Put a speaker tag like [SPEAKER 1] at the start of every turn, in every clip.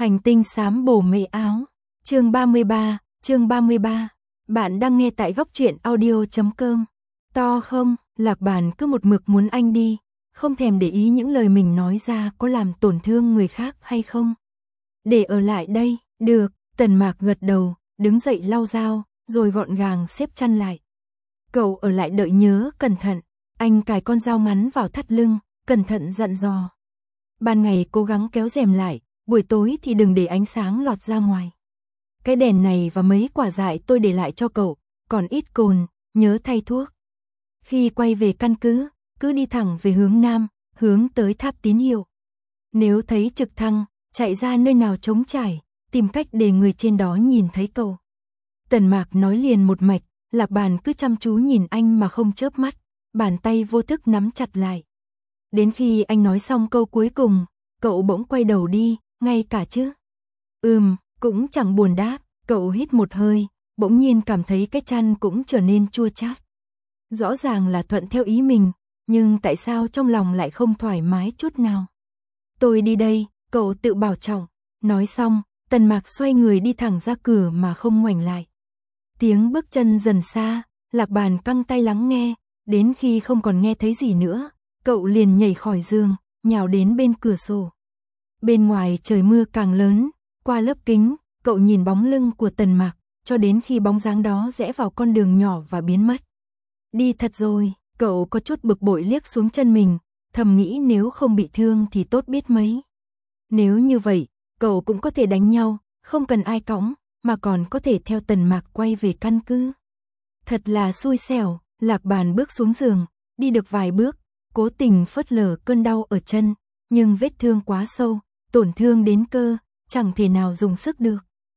[SPEAKER 1] Hành tinh xám bồ mệ áo. Chương 33. Bạn đang nghe tại góc truyện audio.com. To không, Lạc Bàn cứ một mực muốn anh đi, không thèm để ý những lời mình nói ra có làm tổn thương người khác hay không. Để ở lại đây, được, Tần Mạc gật đầu, đứng dậy lau dao, rồi gọn gàng xếp chăn lại. Cậu ở lại đợi nhớ cẩn thận, anh cài con dao ngắn vào thắt lưng, cẩn thận dặn dò. Ban ngày cố gắng kéo rèm lại, buổi tối thì đừng để ánh sáng lọt ra ngoài. Cái đèn này và mấy quả dại tôi để lại cho cậu, còn ít cồn, nhớ thay thuốc. Khi quay về căn cứ đi thẳng về hướng nam, hướng tới tháp tín hiệu. Nếu thấy trực thăng, chạy ra nơi nào trống trải, tìm cách để người trên đó nhìn thấy cậu. Tần Mạc nói liền một mạch, Lạc Bàn cứ chăm chú nhìn anh mà không chớp mắt, bàn tay vô thức nắm chặt lại. Đến khi anh nói xong câu cuối cùng, cậu bỗng quay đầu đi, ngay cả chứ. Cũng chẳng buồn đáp, cậu hít một hơi, bỗng nhiên cảm thấy cái chăn cũng trở nên chua chát. Rõ ràng là thuận theo ý mình, nhưng tại sao trong lòng lại không thoải mái chút nào. Tôi đi đây, cậu tự bảo trọng. Nói xong, Tần Mạc xoay người đi thẳng ra cửa mà không ngoảnh lại. Tiếng bước chân dần xa, Lạc Bàn căng tay lắng nghe, đến khi không còn nghe thấy gì nữa, cậu liền nhảy khỏi giường, nhào đến bên cửa sổ. Bên ngoài trời mưa càng lớn, qua lớp kính, cậu nhìn bóng lưng của Tần Mạc, cho đến khi bóng dáng đó rẽ vào con đường nhỏ và biến mất. Đi thật rồi, cậu có chút bực bội liếc xuống chân mình, thầm nghĩ nếu không bị thương thì tốt biết mấy. Nếu như vậy, cậu cũng có thể đánh nhau, không cần ai cõng, mà còn có thể theo Tần Mạc quay về căn cứ. Thật là xui xẻo, Lạc Bàn bước xuống giường, đi được vài bước, cố tình phớt lờ cơn đau ở chân, nhưng vết thương quá sâu, tổn thương đến cơ, chẳng thể nào dùng sức được.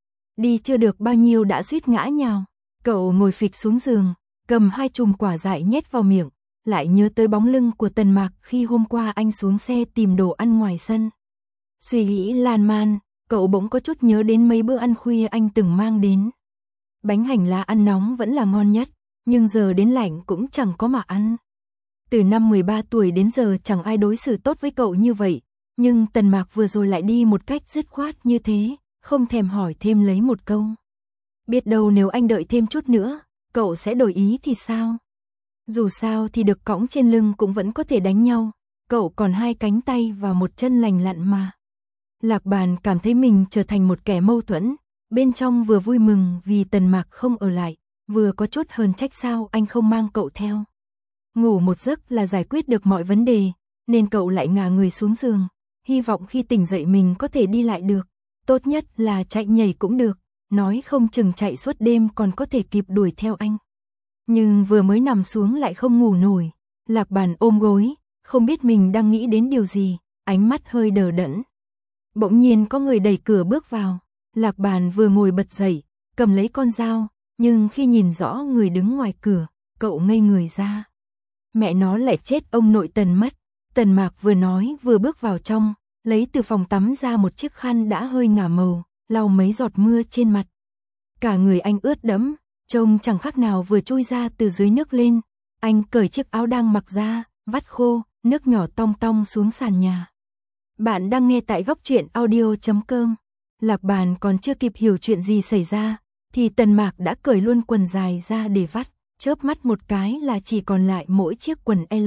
[SPEAKER 1] Đi chưa được bao nhiêu đã suýt ngã nhào, cậu ngồi phịch xuống giường, cầm 2 chùm quả dại nhét vào miệng, lại nhớ tới bóng lưng của Tần Mạc khi hôm qua anh xuống xe tìm đồ ăn ngoài sân. Suy nghĩ lan man, cậu bỗng có chút nhớ đến mấy bữa ăn khuya anh từng mang đến. Bánh hành lá ăn nóng vẫn là ngon nhất, nhưng giờ đến lạnh cũng chẳng có mà ăn. Từ năm 13 tuổi đến giờ chẳng ai đối xử tốt với cậu như vậy, nhưng Tần Mạc vừa rồi lại đi một cách dứt khoát như thế, không thèm hỏi thêm lấy một câu. Biết đâu nếu anh đợi thêm chút nữa, cậu sẽ đổi ý thì sao? Dù sao thì được cõng trên lưng cũng vẫn có thể đánh nhau, cậu còn 2 cánh tay và 1 chân lành lặn mà. Lạc Bàn cảm thấy mình trở thành một kẻ mâu thuẫn, bên trong vừa vui mừng vì Tần Mạc không ở lại, vừa có chút hờn trách sao anh không mang cậu theo. Ngủ một giấc là giải quyết được mọi vấn đề, nên cậu lại ngả người xuống giường, hy vọng khi tỉnh dậy mình có thể đi lại được, tốt nhất là chạy nhảy cũng được, nói không chừng chạy suốt đêm còn có thể kịp đuổi theo anh. Nhưng vừa mới nằm xuống lại không ngủ nổi, Lạc Bàn ôm gối, không biết mình đang nghĩ đến điều gì, ánh mắt hơi đờ đẫn. Bỗng nhiên có người đẩy cửa bước vào, Lạc Bàn vừa ngồi bật dậy, cầm lấy con dao, nhưng khi nhìn rõ người đứng ngoài cửa, cậu ngây người ra. Mẹ nó lại chết ông nội Tần mất. Tần Mạc vừa nói vừa bước vào trong, lấy từ phòng tắm ra một chiếc khăn đã hơi ngả màu, lau mấy giọt mưa trên mặt. Cả người anh ướt đẫm, trông chẳng khác nào vừa chui ra từ dưới nước lên. Anh cởi chiếc áo đang mặc ra, vắt khô, nước nhỏ tong tong xuống sàn nhà. Bạn đang nghe tại góc truyện audio.com. Lạc Bàn còn chưa kịp hiểu chuyện gì xảy ra, thì Tần Mạc đã cởi luôn quần dài ra để vắt, chớp mắt một cái là chỉ còn lại mỗi chiếc quần L.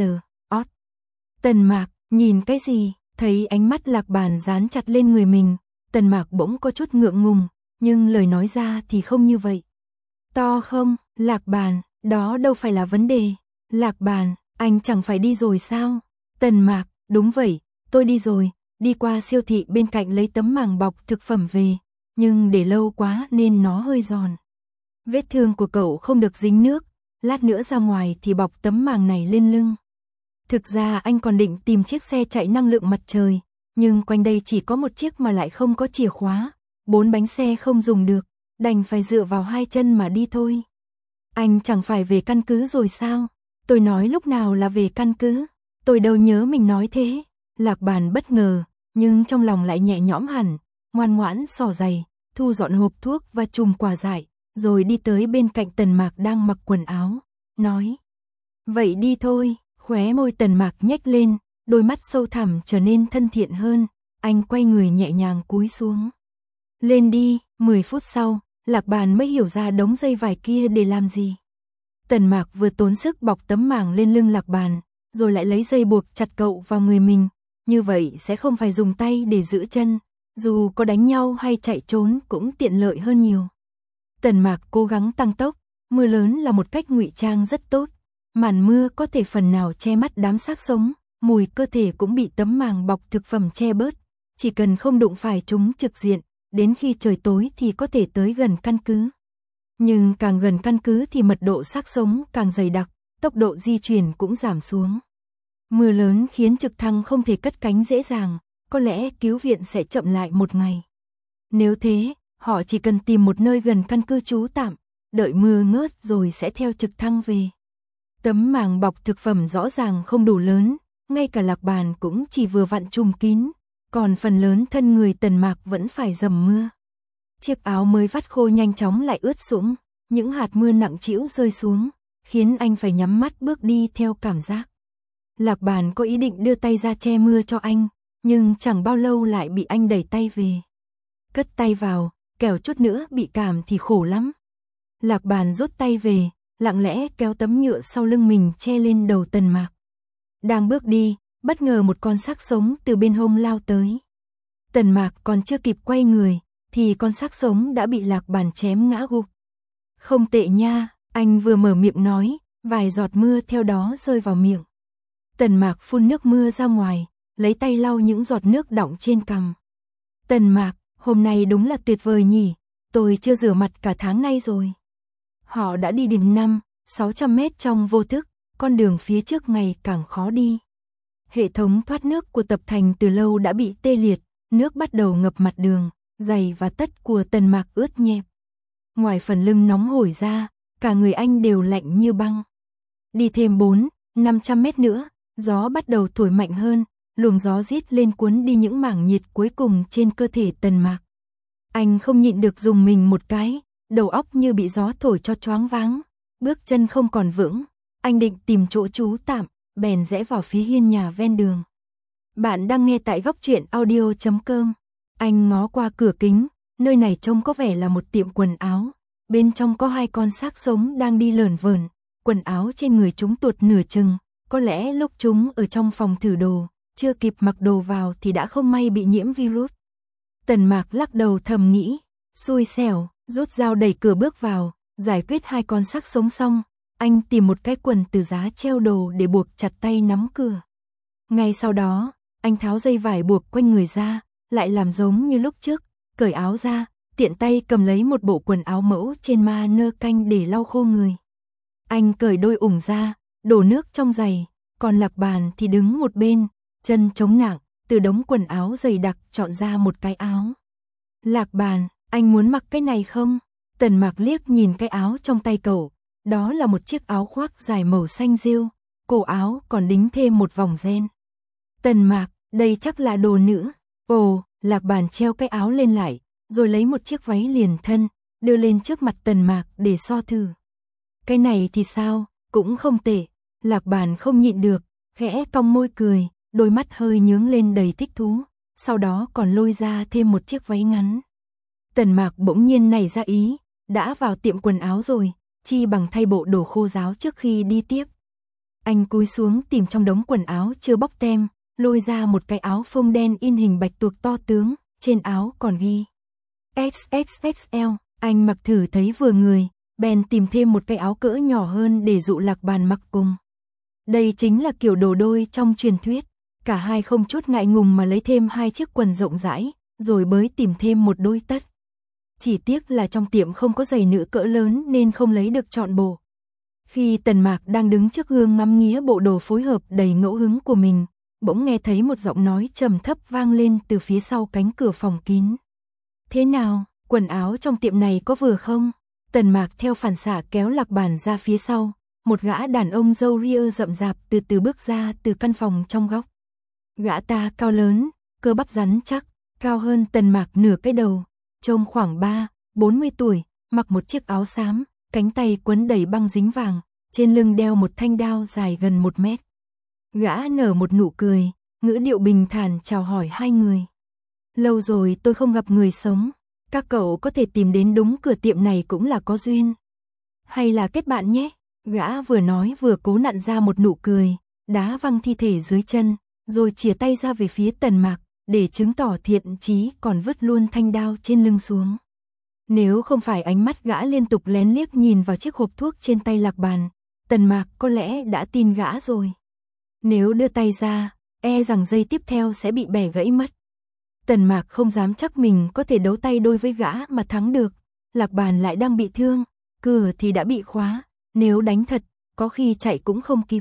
[SPEAKER 1] Tần Mạc, nhìn cái gì? Thấy ánh mắt Lạc Bàn dán chặt lên người mình, Tần Mạc bỗng có chút ngượng ngùng, nhưng lời nói ra thì không như vậy. To không, Lạc Bàn, đó đâu phải là vấn đề. Lạc Bàn, anh chẳng phải đi rồi sao? Tần Mạc, đúng vậy, tôi đi rồi, đi qua siêu thị bên cạnh lấy tấm màng bọc thực phẩm về, nhưng để lâu quá nên nó hơi giòn. Vết thương của cậu không được dính nước, lát nữa ra ngoài thì bọc tấm màng này lên lưng. Thực ra anh còn định tìm chiếc xe chạy năng lượng mặt trời, nhưng quanh đây chỉ có một chiếc mà lại không có chìa khóa, 4 bánh xe không dùng được, đành phải dựa vào 2 chân mà đi thôi. Anh chẳng phải về căn cứ rồi sao? Tôi nói lúc nào là về căn cứ? Tôi đâu nhớ mình nói thế. Lạc Bàn bất ngờ, nhưng trong lòng lại nhẹ nhõm hẳn, ngoan ngoãn xỏ giày, thu dọn hộp thuốc và chùm quả dại, rồi đi tới bên cạnh Tần Mạc đang mặc quần áo, nói. Vậy đi thôi. Khóe môi Tần Mạc nhếch lên, đôi mắt sâu thẳm trở nên thân thiện hơn, anh quay người nhẹ nhàng cúi xuống. Lên đi, 10 phút sau, Lạc Bàn mới hiểu ra đống dây vải kia để làm gì. Tần Mạc vừa tốn sức bọc tấm màng lên lưng Lạc Bàn, rồi lại lấy dây buộc chặt cậu vào người mình, như vậy sẽ không phải dùng tay để giữ chân, dù có đánh nhau hay chạy trốn cũng tiện lợi hơn nhiều. Tần Mạc cố gắng tăng tốc, mưa lớn là một cách ngụy trang rất tốt, màn mưa có thể phần nào che mắt đám xác sống, mùi cơ thể cũng bị tấm màng bọc thực phẩm che bớt, chỉ cần không đụng phải chúng trực diện, đến khi trời tối thì có thể tới gần căn cứ. Nhưng càng gần căn cứ thì mật độ xác sống càng dày đặc, tốc độ di chuyển cũng giảm xuống. Mưa lớn khiến trực thăng không thể cất cánh dễ dàng, có lẽ cứu viện sẽ chậm lại một ngày. Nếu thế, họ chỉ cần tìm một nơi gần căn cứ trú tạm, đợi mưa ngớt rồi sẽ theo trực thăng về. Tấm màng bọc thực phẩm rõ ràng không đủ lớn, ngay cả Lạc Bàn cũng chỉ vừa vặn trùm kín, còn phần lớn thân người Tần Mạc vẫn phải dầm mưa. Chiếc áo mới vắt khô nhanh chóng lại ướt sũng, những hạt mưa nặng trĩu rơi xuống, khiến anh phải nhắm mắt bước đi theo cảm giác. Lạc Bàn có ý định đưa tay ra che mưa cho anh, nhưng chẳng bao lâu lại bị anh đẩy tay về. Cất tay vào, kẻo chút nữa bị cảm thì khổ lắm. Lạc Bàn rút tay về, lặng lẽ kéo tấm nhựa sau lưng mình che lên đầu Tần Mạc. Đang bước đi, bất ngờ một con xác sống từ bên hông lao tới. Tần Mạc còn chưa kịp quay người, thì con xác sống đã bị Lạc Bàn chém ngã gục. Không tệ nha, anh vừa mở miệng nói, vài giọt mưa theo đó rơi vào miệng. Tần Mạc phun nước mưa ra ngoài, lấy tay lau những giọt nước đọng trên cằm. Tần Mạc, hôm nay đúng là tuyệt vời nhỉ, tôi chưa rửa mặt cả tháng nay rồi. Họ đã đi đến 500-600 mét trong vô thức, con đường phía trước ngày càng khó đi. Hệ thống thoát nước của tập thành từ lâu đã bị tê liệt, nước bắt đầu ngập mặt đường, giày và tất của Tần Mạc ướt nhẹp. Ngoài phần lưng nóng hổi ra, cả người anh đều lạnh như băng. Đi thêm 400-500 mét nữa, gió bắt đầu thổi mạnh hơn, luồng gió rít lên cuốn đi những mảng nhiệt cuối cùng trên cơ thể Tần Mạc. Anh không nhịn được dùng mình một cái, đầu óc như bị gió thổi cho choáng váng, bước chân không còn vững, anh định tìm chỗ trú tạm, bèn rẽ vào phía hiên nhà ven đường. Bạn đang nghe tại góc truyện audio.com. Anh ngó qua cửa kính, nơi này trông có vẻ là một tiệm quần áo, bên trong có 2 con xác sống đang đi lởn vởn, quần áo trên người chúng tuột nửa chừng, có lẽ lúc chúng ở trong phòng thử đồ, chưa kịp mặc đồ vào thì đã không may bị nhiễm virus. Tần Mạc lắc đầu thầm nghĩ, xui xẻo, rút dao đẩy cửa bước vào, giải quyết 2 con xác sống xong, anh tìm một cái quần từ giá treo đồ để buộc chặt tay nắm cửa. Ngay sau đó, anh tháo dây vải buộc quanh người ra, lại làm giống như lúc trước, cởi áo ra, tiện tay cầm lấy một bộ quần áo mẫu trên mannequin để lau khô người. Anh cởi đôi ủng ra, đổ nước trong giày, còn Lạc Bàn thì đứng một bên, chân chống nặng, từ đống quần áo dày đặc chọn ra một cái áo. Lạc Bàn, anh muốn mặc cái này không? Tần Mạc liếc nhìn cái áo trong tay cậu, đó là một chiếc áo khoác dài màu xanh rêu, cổ áo còn đính thêm một vòng ren. Tần Mạc, đây chắc là đồ nữ. Ồ, Lạc Bàn treo cái áo lên lại, rồi lấy một chiếc váy liền thân, đưa lên trước mặt Tần Mạc để so thử. Cái này thì sao, cũng không tệ. Lạc Bàn không nhịn được, khẽ cong môi cười, đôi mắt hơi nhướng lên đầy thích thú, sau đó còn lôi ra thêm một chiếc váy ngắn. Tần Mạc bỗng nhiên nảy ra ý, đã vào tiệm quần áo rồi, chi bằng thay bộ đồ khô ráo trước khi đi tiếp. Anh cúi xuống tìm trong đống quần áo chưa bóc tem, lôi ra một cái áo phông đen in hình bạch tuộc to tướng, trên áo còn ghi XXXL, anh mặc thử thấy vừa người, bèn tìm thêm một cái áo cỡ nhỏ hơn để dụ Lạc Bàn mặc cùng. Đây chính là kiểu đồ đôi trong truyền thuyết, cả hai không chút ngại ngùng mà lấy thêm 2 chiếc quần rộng rãi, rồi mới tìm thêm một đôi tất. Chỉ tiếc là trong tiệm không có giày nữ cỡ lớn nên không lấy được trọn bộ. Khi Tần Mạc đang đứng trước gương ngắm nghía bộ đồ phối hợp đầy ngẫu hứng của mình, bỗng nghe thấy một giọng nói trầm thấp vang lên từ phía sau cánh cửa phòng kín. Thế nào, quần áo trong tiệm này có vừa không? Tần Mạc theo phản xạ kéo Lạc Bàn ra phía sau, một gã đàn ông râu ria rậm rạp từ từ bước ra từ căn phòng trong góc. Gã ta cao lớn, cơ bắp rắn chắc, cao hơn Tần Mạc nửa cái đầu, trông khoảng 30-40 tuổi, mặc một chiếc áo xám, cánh tay quấn đầy băng dính vàng, trên lưng đeo một thanh đao dài gần 1 mét. Gã nở một nụ cười, ngữ điệu bình thản chào hỏi hai người. Lâu rồi tôi không gặp người sống. Các cậu có thể tìm đến đúng cửa tiệm này cũng là có duyên. Hay là kết bạn nhé. Gã vừa nói vừa cố nặn ra một nụ cười, đá văng thi thể dưới chân, rồi chìa tay ra về phía Tần Mạc, để chứng tỏ thiện chí còn vứt luôn thanh đao trên lưng xuống. Nếu không phải ánh mắt gã liên tục lén liếc nhìn vào chiếc hộp thuốc trên tay Lạc Bàn, Tần Mạc có lẽ đã tin gã rồi. Nếu đưa tay ra, e rằng giây tiếp theo sẽ bị bẻ gãy mất. Tần Mạc không dám chắc mình có thể đấu tay đôi với gã mà thắng được. Lạc Bàn lại đang bị thương, cửa thì đã bị khóa, nếu đánh thật, có khi chạy cũng không kịp.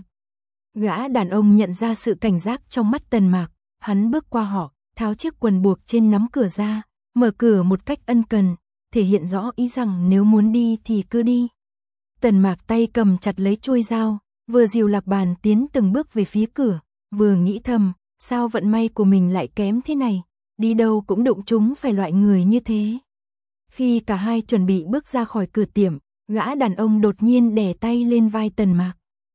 [SPEAKER 1] Gã đàn ông nhận ra sự cảnh giác trong mắt Tần Mạc, hắn bước qua họ, tháo chiếc quần buộc trên nắm cửa ra, mở cửa một cách ân cần, thể hiện rõ ý rằng nếu muốn đi thì cứ đi. Tần Mạc tay cầm chặt lấy chuôi dao, vừa dìu Lạc Bàn tiến từng bước về phía cửa, vừa nghĩ thầm, sao vận may của mình lại kém thế này, đi đâu cũng đụng trúng phải loại người như thế. Khi cả hai chuẩn bị bước ra khỏi cửa tiệm, gã đàn ông đột nhiên đè tay lên vai Tần Mạc.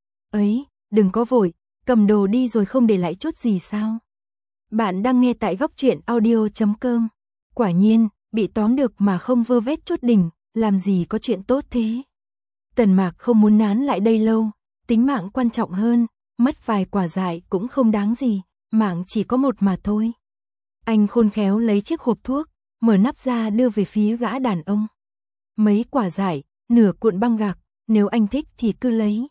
[SPEAKER 1] Ấy, đừng có vội, cầm đồ đi rồi không để lại chút gì sao? Bạn đang nghe tại Góc Truyện Audio.com. Quả nhiên, bị tóm được mà không vơ vét chút đỉnh, làm gì có chuyện tốt thế. Tần Mạc không muốn nán lại đây lâu, tính mạng quan trọng hơn, mất vài quả dại cũng không đáng gì, mạng chỉ có một mà thôi. Anh khôn khéo lấy chiếc hộp thuốc, mở nắp ra đưa về phía gã đàn ông. Mấy quả dại, nửa cuộn băng gạc, nếu anh thích thì cứ lấy.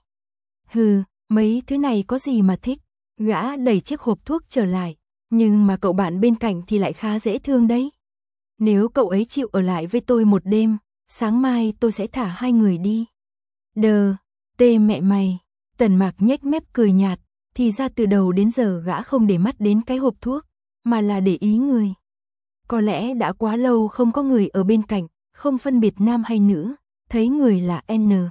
[SPEAKER 1] Hừ, mấy thứ này có gì mà thích. Gã đẩy chiếc hộp thuốc trở lại, nhưng mà cậu bạn bên cạnh thì lại khá dễ thương đấy. Nếu cậu ấy chịu ở lại với tôi một đêm, sáng mai tôi sẽ thả hai người đi. Đờ, tê mẹ mày. Tần Mạc nhếch mép cười nhạt, thì ra từ đầu đến giờ gã không để mắt đến cái hộp thuốc, mà là để ý người. Có lẽ đã quá lâu không có người ở bên cạnh, không phân biệt nam hay nữ, thấy người là N,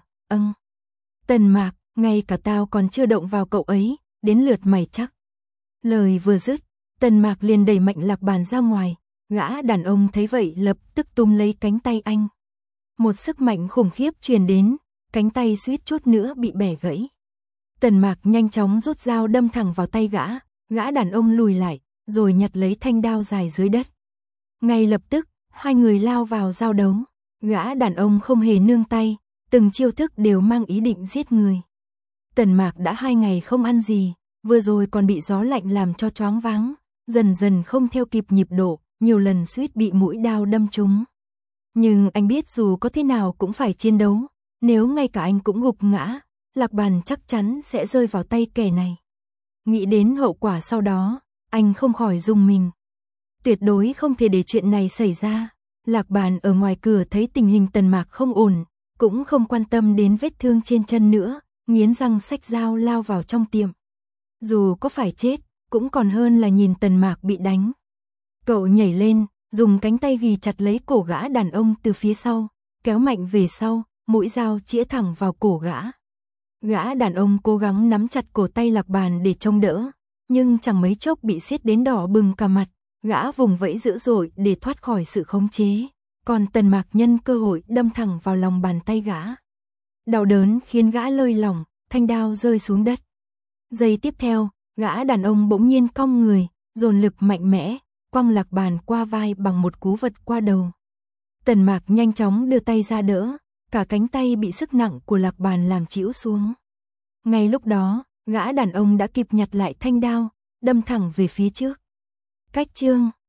[SPEAKER 1] Tần Mạc, ngay cả tao còn chưa động vào cậu ấy, đến lượt mày chắc. Lời vừa dứt, Tần Mạc liền đẩy mạnh Lạc Bàn ra ngoài, gã đàn ông thấy vậy lập tức túm lấy cánh tay anh. Một sức mạnh khủng khiếp truyền đến, cánh tay suýt chút nữa bị bẻ gãy. Tần Mạc nhanh chóng rút dao đâm thẳng vào tay gã đàn ông lùi lại, rồi nhặt lấy thanh đao dài dưới đất. Ngay lập tức, hai người lao vào giao đấu, gã đàn ông không hề nương tay, từng chiêu thức đều mang ý định giết người. Tần Mạc đã 2 ngày không ăn gì, vừa rồi còn bị gió lạnh làm cho choáng váng, dần dần không theo kịp nhịp độ, nhiều lần suýt bị mũi đao đâm trúng. Nhưng anh biết dù có thế nào cũng phải chiến đấu, nếu ngay cả anh cũng gục ngã, Lạc Bàn chắc chắn sẽ rơi vào tay kẻ này. Nghĩ đến hậu quả sau đó, anh không khỏi rùng mình. Tuyệt đối không thể để chuyện này xảy ra. Lạc Bàn ở ngoài cửa thấy tình hình Tần Mạc không ổn, cũng không quan tâm đến vết thương trên chân nữa, nghiến răng xách dao lao vào trong tiệm. Dù có phải chết, cũng còn hơn là nhìn Tần Mạc bị đánh. Cậu nhảy lên, dùng cánh tay ghì chặt lấy cổ gã đàn ông từ phía sau, kéo mạnh về sau, mũi dao chĩa thẳng vào cổ gã. Gã đàn ông cố gắng nắm chặt cổ tay Lạc Bàn để trông đỡ, nhưng chẳng mấy chốc bị siết đến đỏ bừng cả mặt, gã vùng vẫy dữ dội để thoát khỏi sự khống chế, còn Tần Mạc nhân cơ hội đâm thẳng vào lòng bàn tay gã. Đau đớn khiến gã lơi lỏng, thanh đao rơi xuống đất. Giây tiếp theo, gã đàn ông bỗng nhiên cong người, dồn lực mạnh mẽ, quăng Lạc Bàn qua vai bằng một cú vật qua đầu. Tần Mạc nhanh chóng đưa tay ra đỡ, cả cánh tay bị sức nặng của Lạc Bàn làm chĩu xuống. Ngay lúc đó, gã đàn ông đã kịp nhặt lại thanh đao, đâm thẳng về phía trước. Cách chương